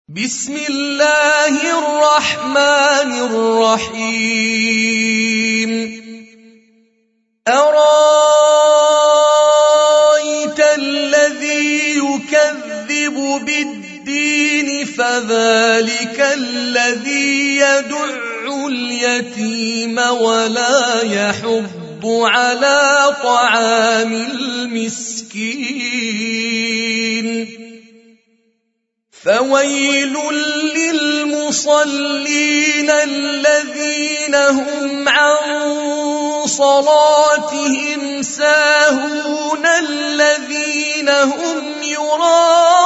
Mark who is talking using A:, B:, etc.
A: بسم الله الرحمن الرحيم أرأيت الذي يكذب بالدين فذلك الذي يدع اليتيم ولا يحض على طعام المسكين فويل للمصلين الذين هم عن صلاتهم ساهون الذين هم يراءون